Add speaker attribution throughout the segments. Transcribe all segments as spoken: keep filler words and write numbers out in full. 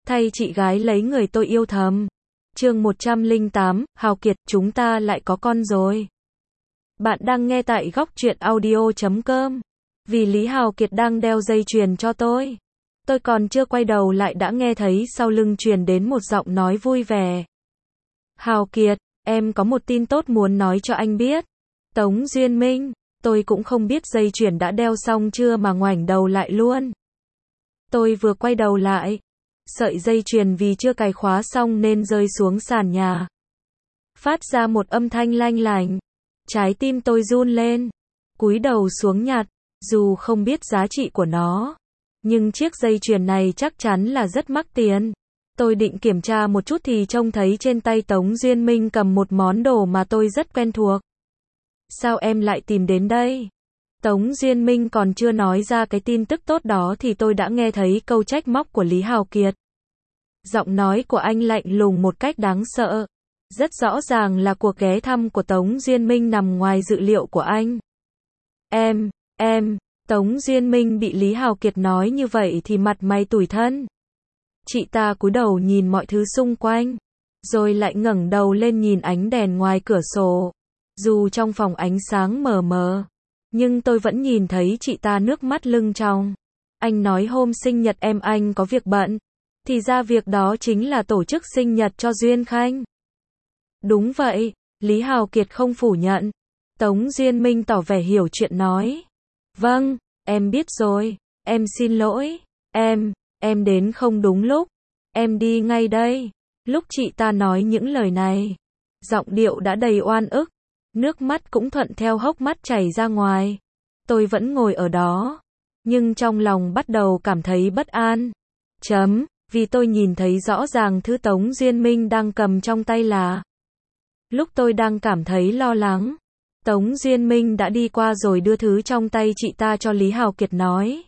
Speaker 1: thay chị gái lấy người tôi yêu thầm. Chương một trăm lẻ tám, Hào Kiệt, chúng ta lại có con rồi. Bạn đang nghe tại góc truyện audio chấm com. Vì Lý Hào Kiệt đang đeo dây chuyền cho tôi. Tôi còn chưa quay đầu lại đã nghe thấy sau lưng truyền đến một giọng nói vui vẻ. Hào Kiệt, em có một tin tốt muốn nói cho anh biết. Tống Duyên Minh, tôi cũng không biết dây chuyền đã đeo xong chưa mà ngoảnh đầu lại luôn. Tôi vừa quay đầu lại, sợi dây chuyền vì chưa cài khóa xong nên rơi xuống sàn nhà. Phát ra một âm thanh lanh lảnh. Trái tim tôi run lên, cúi đầu xuống nhặt, dù không biết giá trị của nó. Nhưng chiếc dây chuyền này chắc chắn là rất mắc tiền. Tôi định kiểm tra một chút thì trông thấy trên tay Tống Duyên Minh cầm một món đồ mà tôi rất quen thuộc. Sao em lại tìm đến đây? Tống Duyên Minh còn chưa nói ra cái tin tức tốt đó thì tôi đã nghe thấy câu trách móc của Lý Hào Kiệt. Giọng nói của anh lạnh lùng một cách đáng sợ. Rất rõ ràng là cuộc ghé thăm của Tống Duyên Minh nằm ngoài dự liệu của anh. Em, em, Tống Duyên Minh bị Lý Hào Kiệt nói như vậy thì mặt mày tủi thân. Chị ta cúi đầu nhìn mọi thứ xung quanh, rồi lại ngẩng đầu lên nhìn ánh đèn ngoài cửa sổ. Dù trong phòng ánh sáng mờ mờ, nhưng tôi vẫn nhìn thấy chị ta nước mắt lưng tròng. Anh nói hôm sinh nhật em anh có việc bận, thì ra việc đó chính là tổ chức sinh nhật cho Duyên Khanh. Đúng vậy, Lý Hào Kiệt không phủ nhận. Tống Duyên Minh tỏ vẻ hiểu chuyện nói. Vâng, em biết rồi, em xin lỗi, em, em đến không đúng lúc, em đi ngay đây. Lúc chị ta nói những lời này, giọng điệu đã đầy oan ức, nước mắt cũng thuận theo hốc mắt chảy ra ngoài. Tôi vẫn ngồi ở đó, nhưng trong lòng bắt đầu cảm thấy bất an. Chấm, vì tôi nhìn thấy rõ ràng thứ Tống Duyên Minh đang cầm trong tay là. Lúc tôi đang cảm thấy lo lắng, Tống Duyên Minh đã đi qua rồi đưa thứ trong tay chị ta cho Lý Hào Kiệt nói.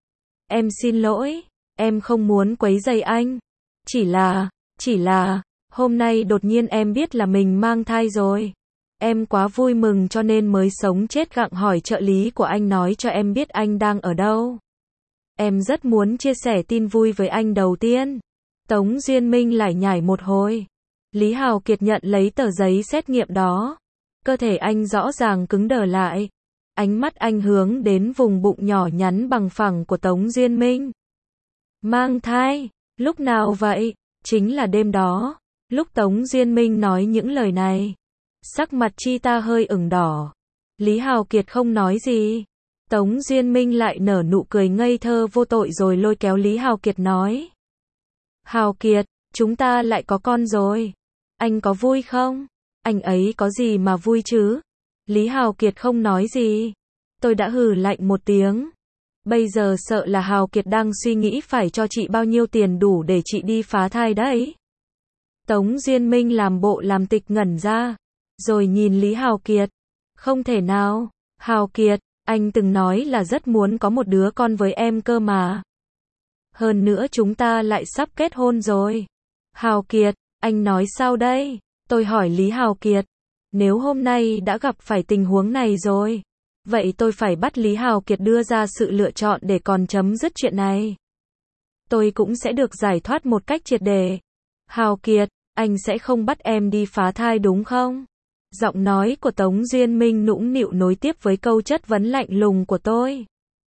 Speaker 1: Em xin lỗi, em không muốn quấy rầy anh. Chỉ là, chỉ là, hôm nay đột nhiên em biết là mình mang thai rồi. Em quá vui mừng cho nên mới sống chết gặng hỏi trợ lý của anh nói cho em biết anh đang ở đâu. Em rất muốn chia sẻ tin vui với anh đầu tiên. Tống Duyên Minh lải nhải một hồi. Lý Hào Kiệt nhận lấy tờ giấy xét nghiệm đó. Cơ thể anh rõ ràng cứng đờ lại. Ánh mắt anh hướng đến vùng bụng nhỏ nhắn bằng phẳng của Tống Duyên Minh. Mang thai? Lúc nào vậy? Chính là đêm đó. Lúc Tống Duyên Minh nói những lời này, sắc mặt chi ta hơi ửng đỏ. Lý Hào Kiệt không nói gì. Tống Duyên Minh lại nở nụ cười ngây thơ vô tội rồi lôi kéo Lý Hào Kiệt nói. Hào Kiệt, chúng ta lại có con rồi. Anh có vui không? Anh ấy có gì mà vui chứ? Lý Hào Kiệt không nói gì. Tôi đã hừ lạnh một tiếng. Bây giờ sợ là Hào Kiệt đang suy nghĩ phải cho chị bao nhiêu tiền đủ để chị đi phá thai đấy. Tống Duyên Minh làm bộ làm tịch ngẩn ra, rồi nhìn Lý Hào Kiệt. Không thể nào, Hào Kiệt, anh từng nói là rất muốn có một đứa con với em cơ mà. Hơn nữa chúng ta lại sắp kết hôn rồi. Hào Kiệt, anh nói sao đây? Tôi hỏi Lý Hào Kiệt. Nếu hôm nay đã gặp phải tình huống này rồi, vậy tôi phải bắt Lý Hào Kiệt đưa ra sự lựa chọn để còn chấm dứt chuyện này. Tôi cũng sẽ được giải thoát một cách triệt để. Hào Kiệt, anh sẽ không bắt em đi phá thai đúng không? Giọng nói của Tống Duyên Minh nũng nịu nối tiếp với câu chất vấn lạnh lùng của tôi.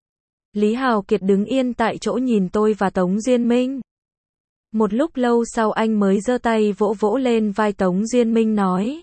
Speaker 1: Lý Hào Kiệt đứng yên tại chỗ nhìn tôi và Tống Duyên Minh. Một lúc lâu sau anh mới giơ tay vỗ vỗ lên vai Tống Duyên Minh nói.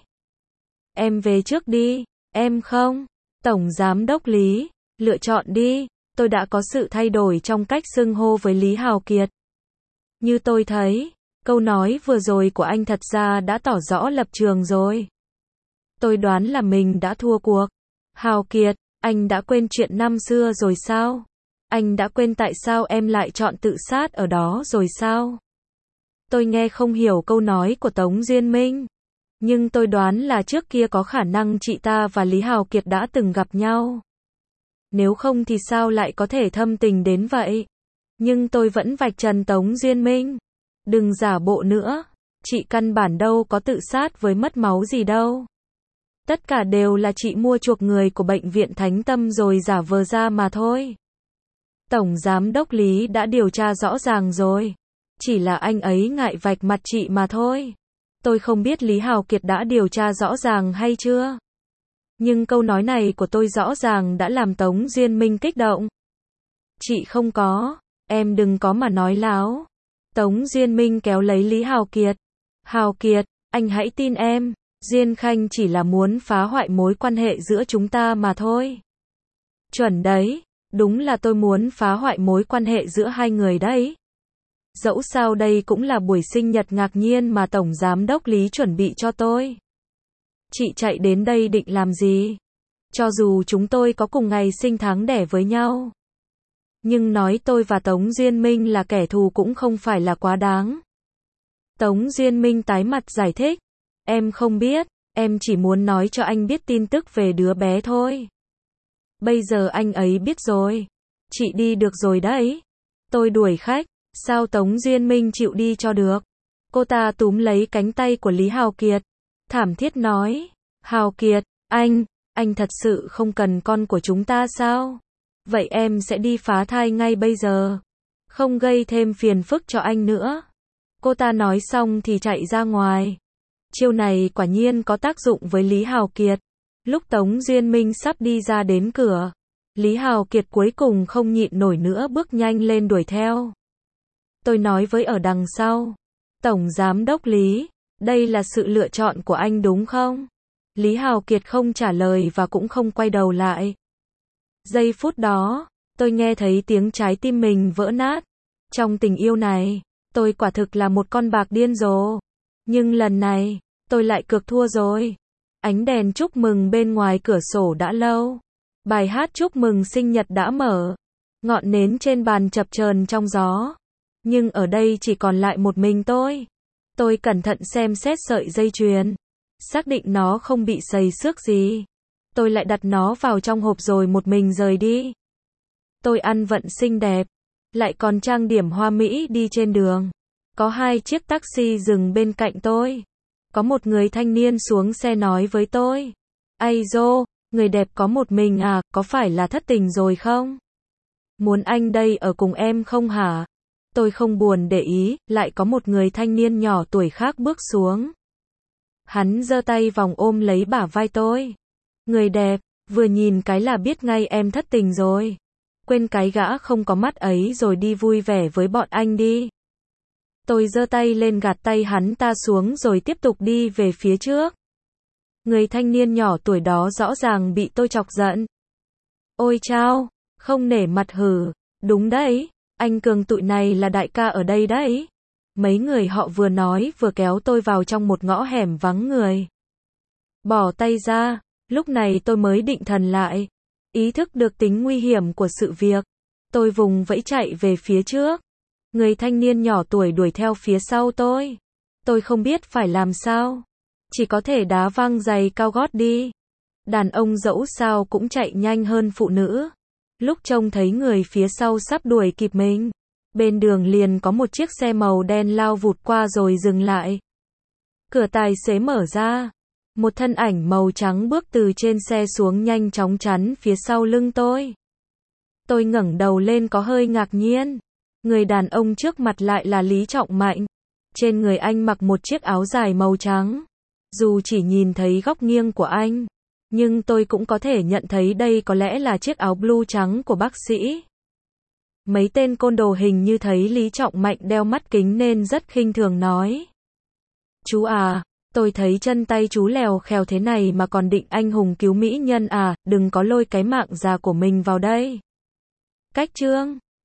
Speaker 1: Em về trước đi, em không. Tổng Giám đốc Lý, lựa chọn đi. Tôi đã có sự thay đổi trong cách xưng hô với Lý Hào Kiệt. Như tôi thấy, câu nói vừa rồi của anh thật ra đã tỏ rõ lập trường rồi. Tôi đoán là mình đã thua cuộc. Hào Kiệt, anh đã quên chuyện năm xưa rồi sao? Anh đã quên tại sao em lại chọn tự sát ở đó rồi sao? Tôi nghe không hiểu câu nói của Tống Duyên Minh. Nhưng tôi đoán là trước kia có khả năng chị ta và Lý Hào Kiệt đã từng gặp nhau. Nếu không thì sao lại có thể thâm tình đến vậy? Nhưng tôi vẫn vạch trần Tống Duyên Minh. Đừng giả bộ nữa. Chị căn bản đâu có tự sát với mất máu gì đâu. Tất cả đều là chị mua chuộc người của bệnh viện Thánh Tâm rồi giả vờ ra mà thôi. Tổng Giám đốc Lý đã điều tra rõ ràng rồi. Chỉ là anh ấy ngại vạch mặt chị mà thôi. Tôi không biết Lý Hào Kiệt đã điều tra rõ ràng hay chưa. Nhưng câu nói này của tôi rõ ràng đã làm Tống Duyên Minh kích động. Chị không có, em đừng có mà nói láo. Tống Duyên Minh kéo lấy Lý Hào Kiệt. Hào Kiệt, anh hãy tin em, Diên Khanh chỉ là muốn phá hoại mối quan hệ giữa chúng ta mà thôi. Chuẩn đấy, đúng là tôi muốn phá hoại mối quan hệ giữa hai người đấy. Dẫu sao đây cũng là buổi sinh nhật ngạc nhiên mà Tổng Giám đốc Lý chuẩn bị cho tôi. Chị chạy đến đây định làm gì? Cho dù chúng tôi có cùng ngày sinh tháng đẻ với nhau. Nhưng nói tôi và Tống Duyên Minh là kẻ thù cũng không phải là quá đáng. Tống Duyên Minh tái mặt giải thích. Em không biết, em chỉ muốn nói cho anh biết tin tức về đứa bé thôi. Bây giờ anh ấy biết rồi. Chị đi được rồi đấy. Tôi đuổi khách, sao Tống Duyên Minh chịu đi cho được? Cô ta túm lấy cánh tay của Lý Hào Kiệt. Thảm thiết nói. Hào Kiệt, anh, anh thật sự không cần con của chúng ta sao? Vậy em sẽ đi phá thai ngay bây giờ. Không gây thêm phiền phức cho anh nữa. Cô ta nói xong thì chạy ra ngoài. Chiêu này quả nhiên có tác dụng với Lý Hào Kiệt. Lúc Tống Duyên Minh sắp đi ra đến cửa, Lý Hào Kiệt cuối cùng không nhịn nổi nữa bước nhanh lên đuổi theo. Tôi nói với ở đằng sau. Tổng Giám đốc Lý, đây là sự lựa chọn của anh đúng không? Lý Hào Kiệt không trả lời và cũng không quay đầu lại. Giây phút đó, tôi nghe thấy tiếng trái tim mình vỡ nát. Trong tình yêu này, tôi quả thực là một con bạc điên rồ. Nhưng lần này, tôi lại cược thua rồi. Ánh đèn chúc mừng bên ngoài cửa sổ đã lâu. Bài hát chúc mừng sinh nhật đã mở. Ngọn nến trên bàn chập chờn trong gió. Nhưng ở đây chỉ còn lại một mình tôi. Tôi cẩn thận xem xét sợi dây chuyền. Xác định nó không bị sầy xước gì. Tôi lại đặt nó vào trong hộp rồi một mình rời đi. Tôi ăn vận xinh đẹp. Lại còn trang điểm hoa mỹ đi trên đường. Có hai chiếc taxi dừng bên cạnh tôi. Có một người thanh niên xuống xe nói với tôi. Ây dô, người đẹp có một mình à, có phải là thất tình rồi không? Muốn anh đây ở cùng em không hả? Tôi không buồn để ý, lại có một người thanh niên nhỏ tuổi khác bước xuống. Hắn giơ tay vòng ôm lấy bả vai tôi. Người đẹp, vừa nhìn cái là biết ngay em thất tình rồi. Quên cái gã không có mắt ấy rồi đi vui vẻ với bọn anh đi. Tôi giơ tay lên gạt tay hắn ta xuống rồi tiếp tục đi về phía trước. Người thanh niên nhỏ tuổi đó rõ ràng bị tôi chọc giận. Ôi chao, không nể mặt hử. Đúng đấy, anh Cường tụi này là đại ca ở đây đấy. Mấy người họ vừa nói vừa kéo tôi vào trong một ngõ hẻm vắng người. Bỏ tay ra, lúc này tôi mới định thần lại. Ý thức được tính nguy hiểm của sự việc. Tôi vùng vẫy chạy về phía trước. Người thanh niên nhỏ tuổi đuổi theo phía sau tôi. Tôi không biết phải làm sao. Chỉ có thể đá văng giày cao gót đi. Đàn ông dẫu sao cũng chạy nhanh hơn phụ nữ. Lúc trông thấy người phía sau sắp đuổi kịp mình. Bên đường liền có một chiếc xe màu đen lao vụt qua rồi dừng lại. Cửa tài xế mở ra. Một thân ảnh màu trắng bước từ trên xe xuống nhanh chóng chắn phía sau lưng tôi. Tôi ngẩng đầu lên có hơi ngạc nhiên. Người đàn ông trước mặt lại là Lý Trọng Mạnh. Trên người anh mặc một chiếc áo dài màu trắng. Dù chỉ nhìn thấy góc nghiêng của anh, nhưng tôi cũng có thể nhận thấy đây có lẽ là chiếc áo blue trắng của bác sĩ. Mấy tên côn đồ hình như thấy Lý Trọng Mạnh đeo mắt kính nên rất khinh thường nói. Chú à, tôi thấy chân tay chú lèo khèo thế này mà còn định anh hùng cứu mỹ nhân à, đừng có lôi cái mạng già của mình vào đây. Cách chương